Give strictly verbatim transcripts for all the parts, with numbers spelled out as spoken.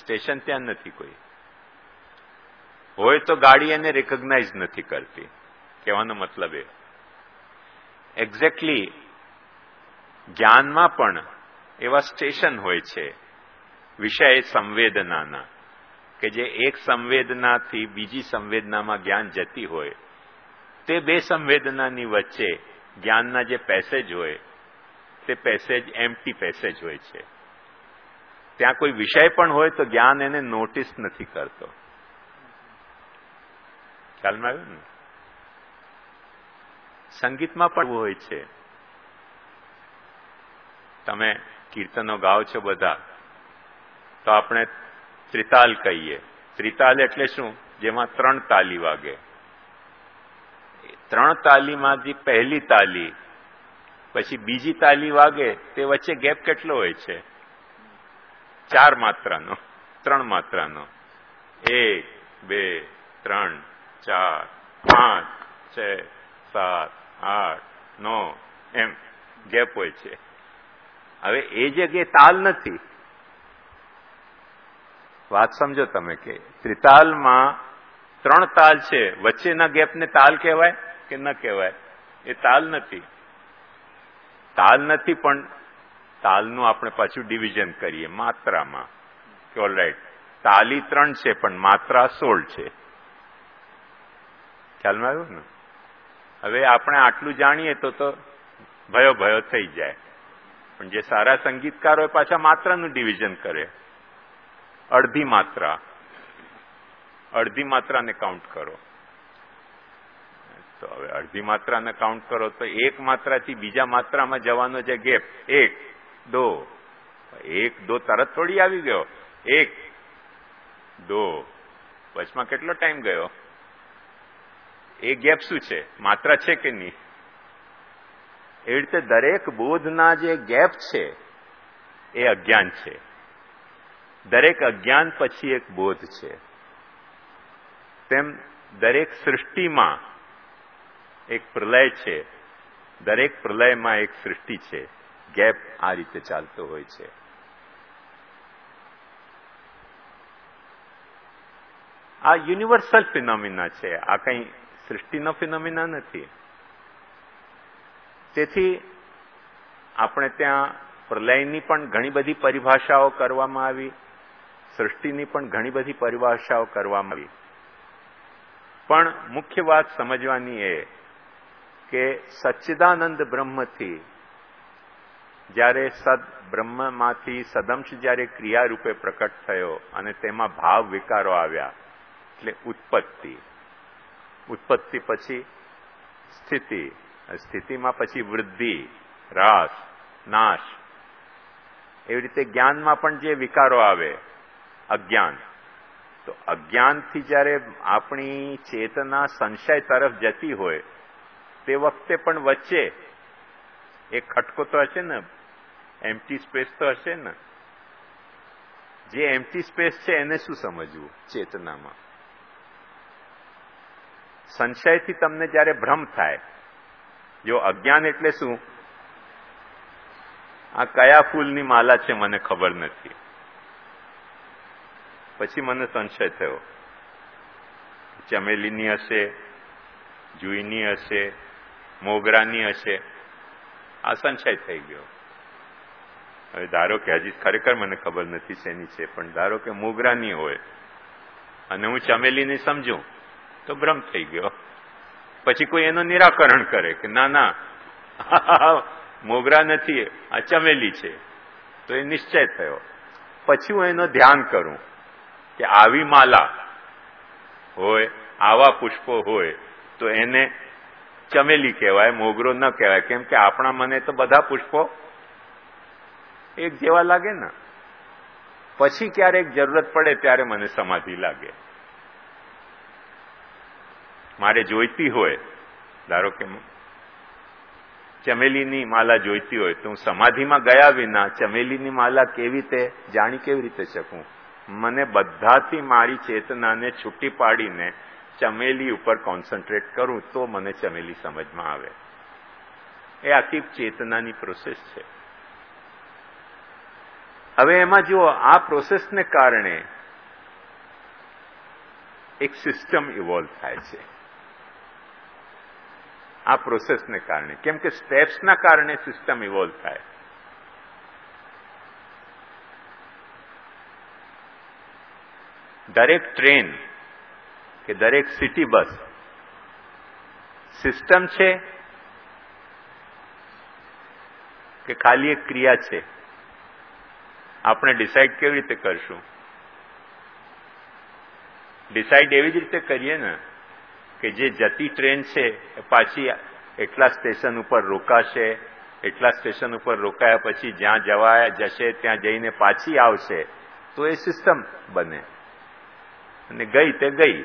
Station ત્યાં નથી કોઈ. હોય તો ગાડી એને રેકગ્નાઇઝ નથી કરતી. કહેવાનો મતલબ એ એક્ઝેક્ટલી જ્ઞાનમાં પણ એવા સ્ટેશન હોય છે વિષય સંવેદનાના, કે જે એક સંવેદનાથી બીજી સંવેદનામાં જ્ઞાન જતી હોય, તે બે સંવેદનાની વચ્ચે જ્ઞાનના જે પેસેજ હોય તે પેસેજ એમ્પ્ટી પેસેજ હોય છે. ત્યાં કોઈ વિષય પણ હોય તો જ્ઞાન એને નોટિસ નથી કરતો. ખ્યાલમાં આવ્યું ને? સંગીતમાં પણ હોય છે. તમે કીર્તનો ગાઓ છો બધા, તો આપણે ત્રિતાલ કહીએ. ત્રિતાલ એટલે શું? જેમાં ત્રણ તાલી વાગે. ત્રણ તાલીમાંથી પહેલી તાલી પછી બીજી તાલી વાગે, તે વચ્ચે ગેપ કેટલો હોય છે? ચાર માત્રાનો, ત્રણ માત્રાનો. એક, બે, ત્રણ, ચાર, પાંચ, છ, સાત, આઠ, નવ, એમ ગેપ હોય છે. હવે એ જગ્યાએ તાલ નથી. વાત સમજો તમે કે ત્રિતાલમાં ત્રણ તાલ છે, વચ્ચેના ગેપને તાલ કહેવાય કે ન કહેવાય? એ તાલ નથી. તાલ નથી, પણ તાલનું આપણે પાછું ડિવિઝન કરીએ માત્રામાં કે ઓલરાઈટ તાલી ત્રણ છે પણ માત્રા સોળ છે. ખ્યાલમાં આવ્યું ને? હવે આપણે આટલું જાણીએ તો તો ભયો ભયો થઈ જાય. પણ જે સારા સંગીતકારો પાછા માત્રાનું ડિવિઝન કરે. અડધી માત્રા, અડધી માત્રાને કાઉન્ટ કરો. તો હવે અડધી માત્રાને કાઉન્ટ કરો તો એક માત્રાથી બીજા માત્રામાં જવાનો જે ગેપ, એક દો, એક દો તરત થોડી આવી ગયો. એક દો, વચમાં કેટલો ટાઈમ ગયો? એ ગેપ શું છે? માત્રા છે કે નહીં? એવી રીતે દરેક બોધના જે ગેપ છે એ અજ્ઞાન છે. દરેક અજ્ઞાન પછી એક બોધ છે. તેમ દરેક સૃષ્ટિમાં એક પ્રલય છે, દરેક પ્રલયમાં એક સૃષ્ટિ છે. ગેપ આ રીતે ચાલતો હોય છે. આ યુનિવર્સલ ફિનોમિના છે. આ કંઈ સૃષ્ટિનો ફિનોમિના નથી. તેથી આપણે ત્યાં પ્રલયની પણ ઘણી બધી પરિભાષાઓ કરવામાં આવી, સૃષ્ટિની પણ ઘણી બધી પરિભાષાઓ કરવામાં આવી. પણ મુખ્ય વાત સમજવાની એ કે સચ્ચિદાનંદ બ્રહ્મથી જ્યારે સદ બ્રહ્મમાંથી સદંશ જ્યારે ક્રિયા રૂપે પ્રકટ થયો અને તેમાં ભાવ વિકારો આવ્યા, એટલે ઉત્પત્તિ, ઉત્પત્તિ પછી સ્થિતિ, સ્થિતિમાં પછી વૃદ્ધિ, હ્રાસ, નાશ. એવી રીતે જ્ઞાનમાં પણ જે વિકારો આવે, અજ્ઞાન, તો અજ્ઞાનથી જ્યારે આપણી ચેતના સંશય તરફ જતી હોય તે વખતે પણ વચ્ચે એક ખટકો તો હશે ને, એમ્પ્ટી સ્પેસ તો હશે ને. જે એમ્પ્ટી સ્પેસ છે એને શું સમજવું ચેતનામાં? સંશયથી તમને જ્યારે ભ્રમ થાય, જો અજ્ઞાન એટલે શું? આ કયા ફૂલની માલા છે મને ખબર નથી, પછી મને સંશય થયો, ચમેલીની હશે, જુઈની હશે, મોગરાની હશે. આ સંશય થઈ ગયો. હવે ધારો કે હજી ખરેખર મને ખબર નથી શેની છે, પણ ધારો કે મોગરાની હોય અને હું ચમેલીની સમજું તો ભ્રમ થઈ ગયો. પછી કોઈ એનું નિરાકરણ કરે કે ના ના મોગરા નથી, આ ચમેલી છે, તો એ નિશ્ચય થયો. પછી હું એનો ધ્યાન કરું કે આવી માલા હોય, આવા પુષ્પો હોય તો એને ચમેલી કહેવાય, મોગરો ન કહેવાય. કેમ કે આપણા મને તો બધા પુષ્પો એક જેવા લાગે ને. પછી ક્યારેક જરૂરત પડે ત્યારે મને સમાધિ લાગે. મારે જોઈતી હોય, ધારો કે ચમેલીની માલા જોઈતી હોય તો હું સમાધિમાં ગયા વિના ચમેલીની માલા કેવી રીતે જાણી કેવી રીતે શકું? મને બધાથી મારી ચેતનાને છૂટી પાડીને ચમેલી ઉપર કોન્સન્ટ્રેટ કરું તો મને ચમેલી સમજમાં આવે. એ આખી ચેતનાની પ્રોસેસ છે. હવે એમાં જુઓ, આ પ્રોસેસને કારણે એક સિસ્ટમ ઇવોલ્વ થાય છે. આ પ્રોસેસને કારણે, કેમ કે સ્ટેપ્સના કારણે સિસ્ટમ ઇવોલ્વ થાય. દરેક ટ્રેન કે દરેક સિટી બસ સિસ્ટમ છે કે ખાલી એક ક્રિયા છે? આપણે ડિસાઇડ કેવી રીતે કરશું? ડિસાઇડ એવી જ રીતે કરીએ ને કે જે જતી ટ્રેન છે એ પાછી એટલા સ્ટેશન ઉપર રોકાશે, એટલા સ્ટેશન ઉપર રોકાયા પછી જ્યાં જવા જશે ત્યાં જઈને પાછી આવશે, તો એ સિસ્ટમ બને. અને ગઈ તે ગઈ,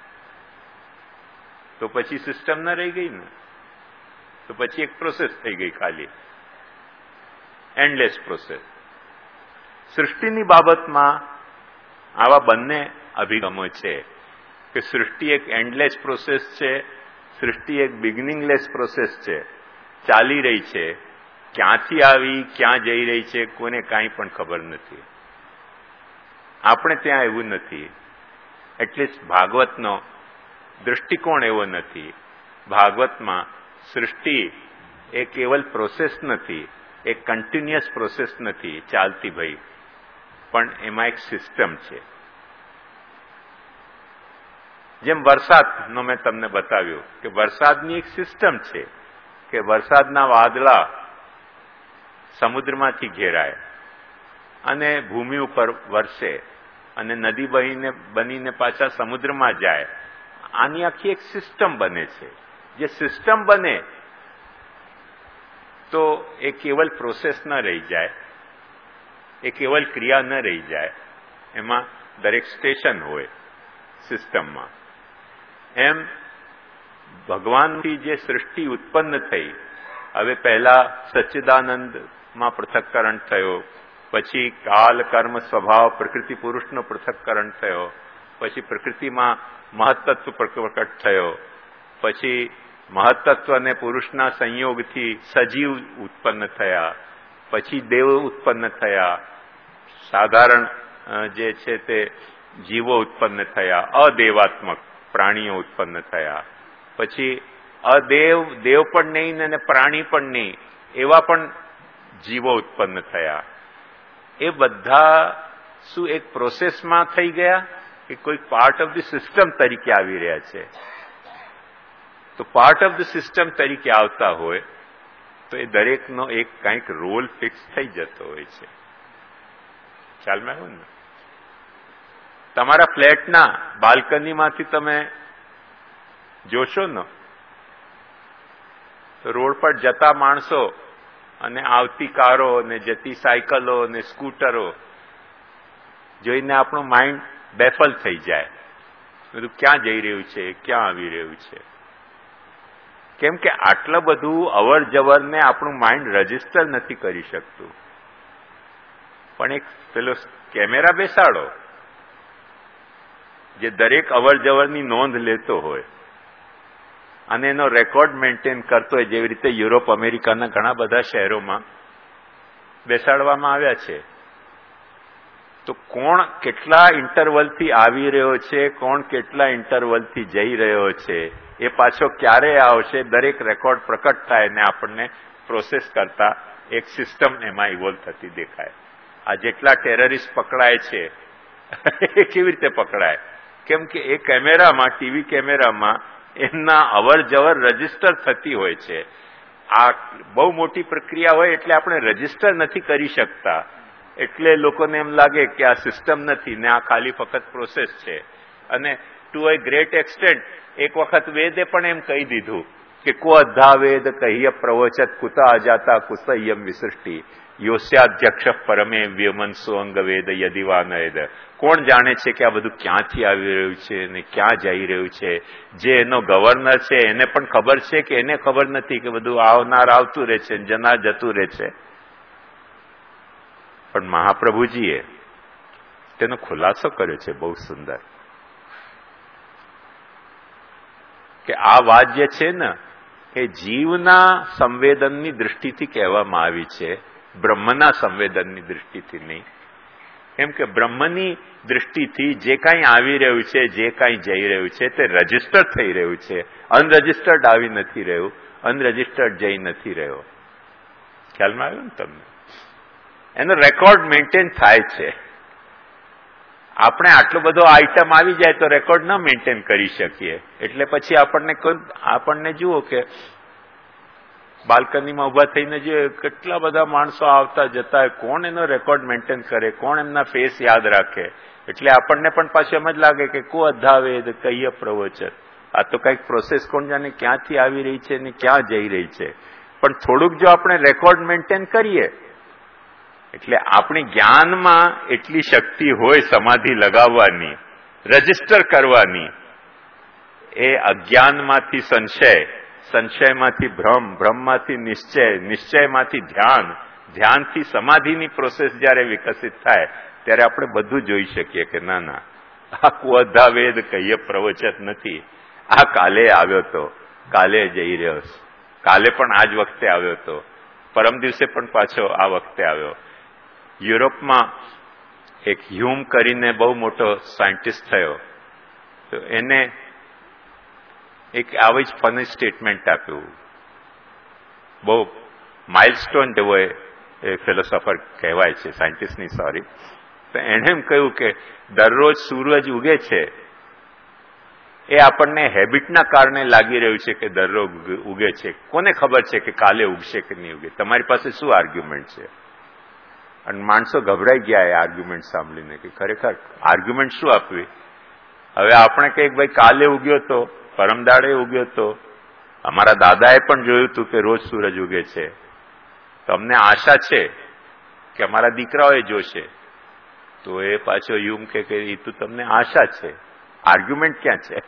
તો પછી સિસ્ટમ ન રહી ગઈ ને, તો પછી એક પ્રોસેસ થઈ ગઈ, ખાલી એન્ડલેસ પ્રોસેસ. સૃષ્ટિની બાબતમાં આવા બંને અભિગમો છે કે સૃષ્ટિ એક એન્ડલેસ પ્રોસેસ છે, સૃષ્ટિ એક બિગિનિંગલેસ પ્રોસેસ છે, ચાલી રહી છે. ક્યાંથી આવી, ક્યાં જઈ રહી છે, કોઈને કાંઈ પણ ખબર નથી. આપણે ત્યાં એવું નથી. એટલીસ્ટ ભાગવતનો દૃષ્ટિકોણ એવો નથી. ભાગવતમાં સૃષ્ટિ એ કેવલ પ્રોસેસ નથી, એક કન્ટિન્યુઅસ પ્રોસેસ નથી ચાલતી ભાઈ, પણ એમાં એક સિસ્ટમ છે. જેમ વરસાદનો મેં તમને બતાવ્યું કે વરસાદની એક સિસ્ટમ છે કે વરસાદના વાદળા સમુદ્રમાંથી ઘેરાય અને ભૂમિ ઉપર વરસે અને નદી બનીને બનીને પાછા સમુદ્રમાં જાય. આની આખી એક સિસ્ટમ બને છે. જે સિસ્ટમ બને તો એ કેવલ પ્રોસેસ ન રહી જાય, એ કેવલ ક્રિયા ન રહી જાય, એમાં દરેક સ્ટેશન હોય સિસ્ટમમાં. એમ ભગવાનથી જે સૃષ્ટિ ઉત્પન્ન થઈ, હવે પહેલા સચ્ચિદાનંદમાં પૃથક્કરણ થયો, પછી કાલ કર્મ સ્વભાવ પ્રકૃતિ પુરુષનો પૃથક્કરણ થયો, પછી પ્રકૃતિમાં મહત્તત્વ પ્રકટ થયો, પછી મહત્તત્વ અને પુરુષના સંયોગથી સજીવ ઉત્પન્ન થયા, પછી દેવ ઉત્પન્ન થયા, સાધારણ જે છે તે જીવો ઉત્પન્ન થયા, અદેવાત્મક પ્રાણીઓ ઉત્પન્ન થયા, પછી અદેવ દેવ પણ નહીં અને પ્રાણી પણ નહીં એવા પણ જીવો ઉત્પન્ન થયા. એ બધા શું એક પ્રોસેસમાં થઈ ગયા કે કોઈ પાર્ટ ઓફ ધી સિસ્ટમ તરીકે આવી રહ્યા છે? તો પાર્ટ ઓફ ધી સિસ્ટમ તરીકે આવતા હોય તો એ દરેકનો એક કંઈક રોલ ફિક્સ થઈ જતો હોય છે. ખ્યાલમાં આવ્યું ને? તમારા ફ્લેટના બાલ્કનીમાંથી તમે જોશો ને તો રોડ પર જતા માણસો અને આવતી કારો અને જતી સાયકલો અને સ્કૂટરો જોઈને આપણું માઇન્ડ બેફલ થઈ જાય. બધું ક્યાં જઈ રહ્યું છે, ક્યાં આવી રહ્યું છે? કેમ કે આટલું બધું અવર જવરને આપણું માઇન્ડ રજીસ્ટર નથી કરી શકતું. પણ એક પેલો કેમેરા બેસાડો જે દરેક અવર જવરની નોંધ લેતો હોય અને એનો રેકોર્ડ મેન્ટેન કરતો હોય, જેવી રીતે યુરોપ અમેરિકાના ઘણા બધા શહેરોમાં બેસાડવામાં આવ્યા છે. તો કોણ કેટલા ઇન્ટરવલથી આવી રહ્યો છે, કોણ કેટલા ઇન્ટરવલથી જઈ રહ્યો છે, એ પાછો ક્યારે આવશે, દરેક રેકોર્ડ પ્રકટ થાય ને આપણને પ્રોસેસ કરતા એક સિસ્ટમ એમાં ઇવોલ્વ થતી દેખાય. આ જેટલા ટેરરિસ્ટ પકડાય છે એ કેવી રીતે પકડાય? કેમ કે એ કેમેરામાં, ટીવી કેમેરામાં એમના અવર જવર રજીસ્ટર થતી હોય છે. આ બહુ મોટી પ્રક્રિયા હોય એટલે આપણે રજીસ્ટર નથી કરી શકતા, એટલે લોકોને એમ લાગે કે આ સિસ્ટમ નથી ને આ ખાલી ફક્ત પ્રોસેસ છે. અને ટુ અ ગ્રેટ એક્સટેન્ટ એક વખત વેદે પણ એમ કહી દીધું કે કો અધ્ધા વેદ કહીય પ્રવચત કુતા અજાતા કુસયમ વિસૃષ્ટિ યોસ્યાધ્યક્ષ પરમે વ્યમનસો અંગ વેદ યદિવાનયદ. કોણ જાણે છે કે આ બધું ક્યાંથી આવી રહ્યું છે ને ક્યાં જઈ રહ્યું છે? જે એનો ગવર્નર છે એને પણ ખબર છે કે એને ખબર નથી કે બધું આવનાર આવતું રહે છે, જનાર જતું રહે છે? પણ મહાપ્રભુજીએ તેનો ખુલાસો કર્યો છે બહુ સુંદર કે આ વાત જે છે ને એ જીવના સંવેદનની દૃષ્ટિથી કહેવામાં આવી છે, બ્રહ્મના સંવેદનની દૃષ્ટિથી નહીં. એમ કે બ્રહ્મની દૃષ્ટિથી જે કાંઈ આવી રહ્યું છે, જે કાંઈ જઈ રહ્યું છે તે રજીસ્ટર થઈ રહ્યું છે. અનરજીસ્ટર્ડ આવી નથી રહ્યું, અનરજીસ્ટર્ડ જઈ નથી રહ્યો. ખ્યાલમાં આવ્યું ને તમને? એનો રેકોર્ડ મેન્ટેન થાય છે. આપણે આટલો બધો આઈટમ આવી જાય તો રેકોર્ડ ન મેન્ટેન કરી શકીએ. એટલે પછી આપણને આપણને જુઓ કે બાલ્કનીમાં ઉભા થઈને જોઈએ કેટલા બધા માણસો આવતા જતા હોય, કોણ એનો રેકોર્ડ મેન્ટેન કરે, કોણ એમના ફેસ યાદ રાખે. એટલે આપણને પણ પાછું એમ જ લાગે કે કો અધાવેદ કહીએ પ્રવચન, આ તો કંઈક પ્રોસેસ કોણ જાણે ક્યાંથી આવી રહી છે ને ક્યાં જઈ રહી છે. પણ થોડુંક જો આપણે રેકોર્ડ મેન્ટેન કરીએ એટલે આપણી જ્ઞાનમાં એટલી શક્તિ હોય સમાધિ લગાવવાની, રજીસ્ટર કરવાની. એ અજ્ઞાનમાંથી સંશય, સંશયમાંથી ભ્રમ, ભ્રમમાંથી નિશ્ચય, નિશ્ચયમાંથી ધ્યાન, ધ્યાનથી સમાધિની પ્રોસેસ જયારે વિકસિત થાય ત્યારે આપણે બધું જોઈ શકીએ કે ના ના આ કુઅધા વેદ કહીએ પ્રવચન નથી. આ કાલે આવ્યો હતો, કાલે જઈ રહ્યો, કાલે પણ આ જ વખતે આવ્યો હતો, પરમ દિવસે પણ પાછો આ વખતે આવ્યો. યુરોપમાં એક હ્યુમ કરીને બહુ મોટો સાયન્ટિસ્ટ થયો, તો એને એક આવી જ ફની સ્ટેટમેન્ટ આપ્યું. બહુ માઇલસ્ટોન જેવો એ ફિલોસોફર કહેવાય છે, સાયન્ટિસ્ટની સોરી. તો એણે એમ કહ્યું કે દરરોજ સૂરજ ઉગે છે એ આપણને હેબિટના કારણે લાગી રહ્યું છે કે દરરોજ ઉગે છે. કોને ખબર છે કે કાલે ઉગશે કે નહીં ઉગે? તમારી પાસે શું આર્ગ્યુમેન્ટ છે? અને માણસો ગભરાઈ ગયા એ આર્ગ્યુમેન્ટ સાંભળીને કે ખરેખર આર્ગ્યુમેન્ટ શું આપવી. હવે આપણે કહીએ ભાઈ કાલે ઉગ્યો તો, પરમદાડે ઉગ્યો તો, અમારા દાદાએ પણ જોયું હતું કે રોજ સૂરજ ઉગે છે, તો અમને આશા છે કે અમારા દીકરાઓએ જોશે. તો એ પાછો યુમ કે એ તો તમને આશા છે, આર્ગ્યુમેન્ટ ક્યાં છે?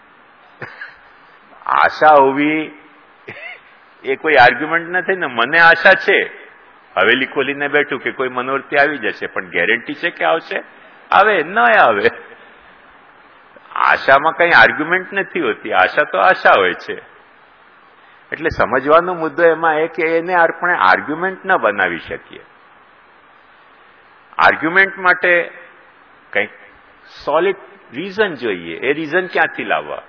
આશા હોવી એ કોઈ આર્ગ્યુમેન્ટ નથી ને. મને આશા છે, હવેલી ખોલીને બેઠું કે કોઈ મનોરથી આવી જશે, પણ ગેરંટી છે કે આવશે? આવે ન આવે. આશામાં કઈ આર્ગ્યુમેન્ટ નથી હોતી, આશા તો આશા હોય છે. એટલે સમજવાનો મુદ્દો એમાં એ કે એને આપણે આર્ગ્યુમેન્ટ ન બનાવી શકીએ. આર્ગ્યુમેન્ટ માટે કંઈક સોલિડ રીઝન જોઈએ. એ રીઝન ક્યાંથી લાવવા?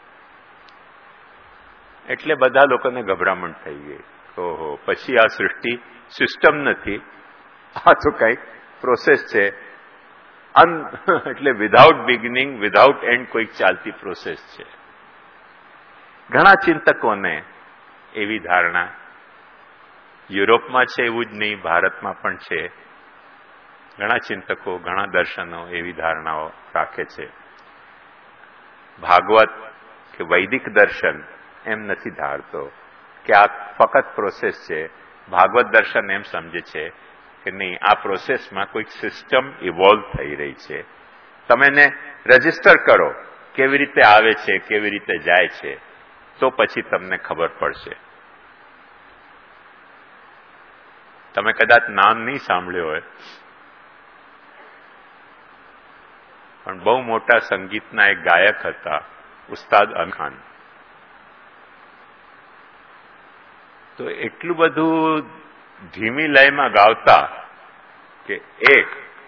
એટલે બધા લોકોને ગભરામણ થઈ ગઈ. ઓહો, પછી આ સૃષ્ટિ સિસ્ટમ નથી, આ તો કંઈક પ્રોસેસ છે. અન એટલે વિધાઉટ બિગિનિંગ, વિધાઉટ એન્ડ કોઈક ચાલતી પ્રોસેસ છે. ઘણા ચિંતકોને એવી ધારણા, યુરોપમાં છે એવું જ નહીં, ભારતમાં પણ છે. ઘણા ચિંતકો, ઘણા દર્શનો એવી ધારણાઓ રાખે છે. ભાગવત કે વૈદિક દર્શન એમ નથી ધારતો કે આ ફક્ત પ્રોસેસ છે. ભાગવત દર્શન એમ સમજે છે કે નહીં, આ પ્રોસેસમાં કોઈક સિસ્ટમ ઇવોલ્વ થઈ રહી છે. તમે એને રજીસ્ટર કરો કેવી રીતે આવે છે, કેવી રીતે જાય છે, તો પછી તમને ખબર પડશે. તમે કદાચ નામ નહીં સાંભળ્યો હોય, પણ બહુ મોટા સંગીતના એક ગાયક હતા, ઉસ્તાદ અલી ખાન. તો એટલું બધું ધીમી લયમાં ગાવતા કે એક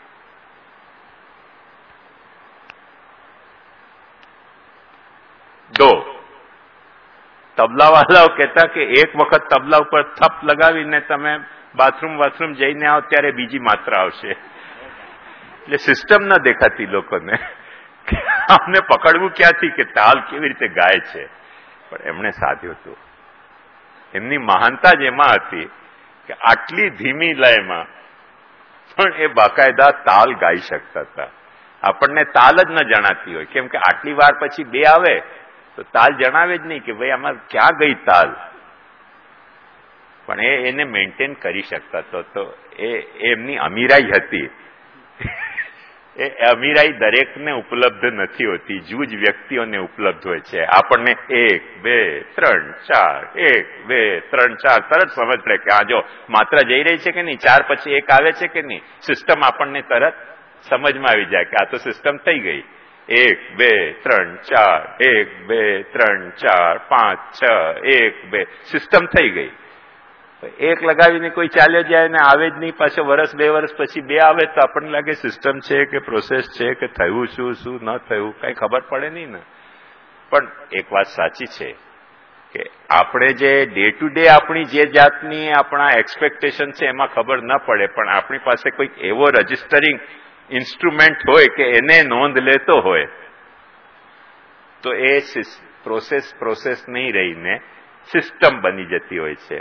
દો તબલાવાળાઓ કહેતા કે એક વખત તબલા ઉપર થપ લગાવીને તમે બાથરૂમ બાથરૂમ જઈને આવો ત્યારે બીજી માત્રા આવશે. એટલે સિસ્ટમ ન દેખાતી લોકોને, અમને પકડવું ક્યાંથી કે તાલ કેવી રીતે ગાય છે. પણ એમણે સાધ્યું હતું. એમની મહાનતા જ એમાં હતી કે આટલી ધીમી લયમાં પણ એ બાકાયદા તાલ ગાઈ શકતા હતા. આપણને તાલ જ ન જણાતી હોય, કેમ કે આટલી વાર પછી બે આવે તો તાલ જણાવે જ નહીં કે ભાઈ આમાં ક્યાં ગઈ તાલ. પણ એ એને મેન્ટેન કરી શકતા હતો. તો એ એમની અમીરાઈ હતી. એ અમીરાઈ દરેકને ઉપલબ્ધ નથી હોતી, જૂજ વ્યક્તિઓને ઉપલબ્ધ હોય છે. આપણને એક બે ત્રણ ચાર, એક બે ત્રણ ચાર તરત સમજ પડે કે આ જો માત્રા જઈ રહી છે કે નહીં, ચાર પછી એક આવે છે કે નહીં. સિસ્ટમ આપણને તરત સમજમાં આવી જાય કે આ તો સિસ્ટમ થઈ ગઈ. એક બે ત્રણ ચાર, એક બે ત્રણ ચાર પાંચ છ, એક બે, સિસ્ટમ થઈ ગઈ. એક લગાવીને કોઈ ચાલ્યો જાય ને આવે જ નહીં, પાછો વર્ષ બે વર્ષ પછી બે આવે તો આપણને લાગે સિસ્ટમ છે કે પ્રોસેસ છે કે થયું શું શું ન થયું કઈ ખબર પડે નહીં ને. પણ એક વાત સાચી છે કે આપણે જે ડે ટુ ડે આપણી જે જાતની આપણા એક્સપેક્ટેશન છે એમાં ખબર ન પડે, પણ આપણી પાસે કોઈક એવો રજિસ્ટરિંગ ઇન્સ્ટ્રુમેન્ટ હોય કે એને નોંધ લેતો હોય તો એ પ્રોસેસ પ્રોસેસ નહીં રહીને સિસ્ટમ બની જતી હોય છે.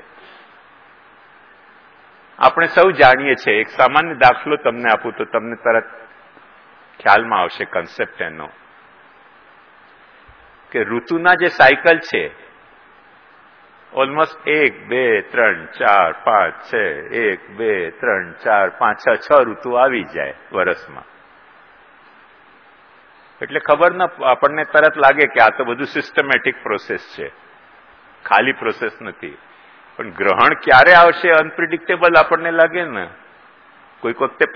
આપણે સૌ જાણીએ છીએ, એક સામાન્ય દાખલો તમને આપું તો તમને તરત ખ્યાલમાં આવશે કન્સેપ્ટ એનો, કે ઋતુના જે સાયકલ છે ઓલમોસ્ટ એક બે ત્રણ ચાર પાંચ છ એક બે ત્રણ ચાર પાંચ છ છ ઋતુ આવી જાય વર્ષમાં. એટલે ખબર ન આપણને તરત લાગે કે આ તો બધું સિસ્ટમેટિક પ્રોસેસ છે, ખાલી પ્રોસેસ નથી. પણ ગ્રહણ ક્યારે આવશે અનપ્રિડિક્ટેબલ આપણને લાગે ને. કોઈક વખતે